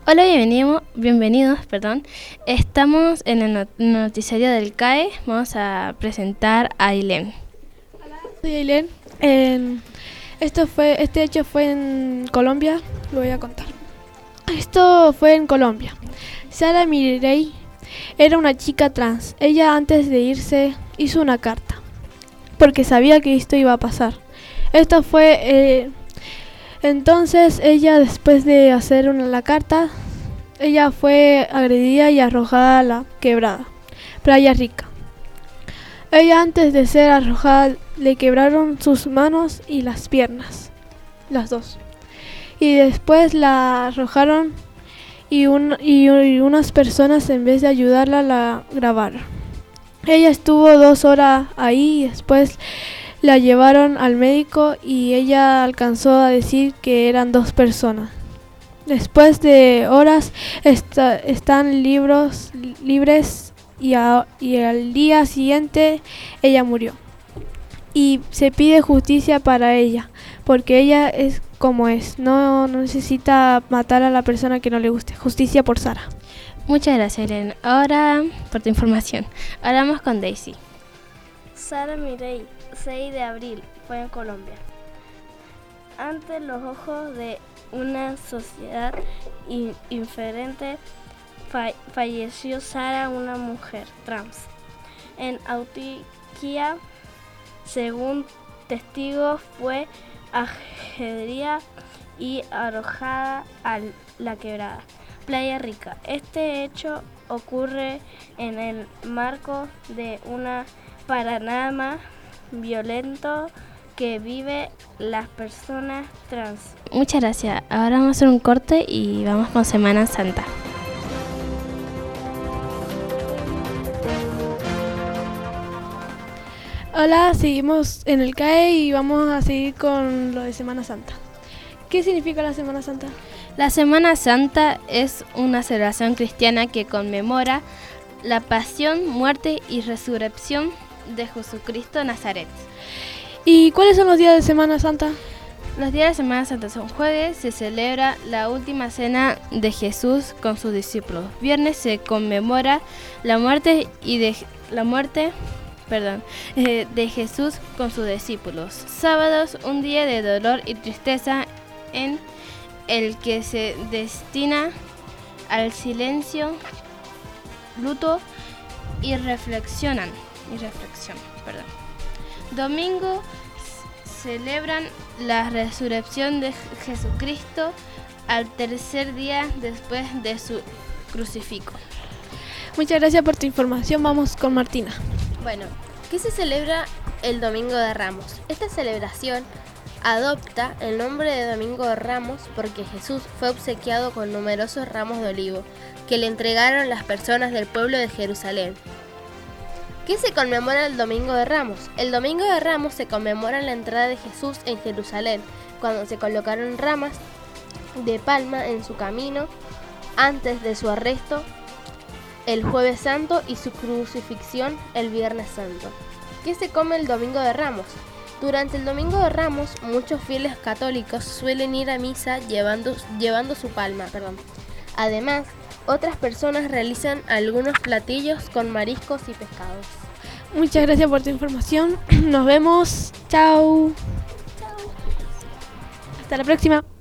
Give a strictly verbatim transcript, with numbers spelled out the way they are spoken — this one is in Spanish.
Hola, bienvenido, bienvenidos, perdón. Estamos en el not- noticiario del C A E. Vamos a presentar a Ailén. Soy Ailén. Eh, esto fue, este hecho fue en Colombia, lo voy a contar. Esto fue en Colombia. Sara Mirey era una chica trans. Ella antes de irse hizo una carta, porque sabía que esto iba a pasar. Esto fue... Eh, entonces ella, después de hacer una, la carta, ella fue agredida y arrojada a la quebrada, Playa Rica. Ella, antes de ser arrojada, le quebraron sus manos y las piernas, las dos. Y después la arrojaron y, un, y, y unas personas, en vez de ayudarla, la grabaron. Ella estuvo dos horas ahí y después la llevaron al médico y ella alcanzó a decir que eran dos personas. Después de horas esta, están libros, libres y, a, y al día siguiente ella murió. Y se pide justicia para ella, porque ella es como es, no, no necesita matar a la persona que no le guste. Justicia por Sara. Muchas gracias, Ailén. Ahora, por tu información, ahora vamos con Daisy. Sara Mirey, seis de abril, fue en Colombia. Ante los ojos de una sociedad in- indiferente, fa- falleció Sara, una mujer trans, en Antioquia. Según testigos, fue agredida y arrojada a la quebrada Playa Rica. Este hecho ocurre en el marco de una panorama violento que vive las personas trans. Muchas gracias. Ahora vamos a hacer un corte y vamos con Semana Santa. Hola, seguimos en el C A E y vamos a seguir con lo de Semana Santa. ¿Qué significa la Semana Santa? La Semana Santa es una celebración cristiana que conmemora la pasión, muerte y resurrección de Jesucristo de Nazaret. ¿Y cuáles son los días de Semana Santa? Los días de Semana Santa son jueves, se celebra la última cena de Jesús con sus discípulos. Viernes se conmemora la muerte y de la muerte, perdón, eh, de Jesús con sus discípulos. Sábados, un día de dolor y tristeza en el que se destina al silencio, luto y reflexionan y reflexión, perdón. Domingo celebran la resurrección de Jesucristo al tercer día después de su crucifijo. Muchas gracias por tu información. Vamos con Martina. Bueno, ¿qué se celebra el Domingo de Ramos? Esta celebración adopta el nombre de Domingo de Ramos porque Jesús fue obsequiado con numerosos ramos de olivo que le entregaron las personas del pueblo de Jerusalén. ¿Qué se conmemora el Domingo de Ramos? El Domingo de Ramos se conmemora la entrada de Jesús en Jerusalén, cuando se colocaron ramas de palma en su camino antes de su arresto el Jueves Santo y su crucifixión el Viernes Santo. ¿Qué se come el Domingo de Ramos? Durante el Domingo de Ramos, muchos fieles católicos suelen ir a misa llevando, llevando su palma. Perdón. Además, otras personas realizan algunos platillos con mariscos y pescados. Muchas gracias por tu información. Nos vemos. Chao. Hasta la próxima.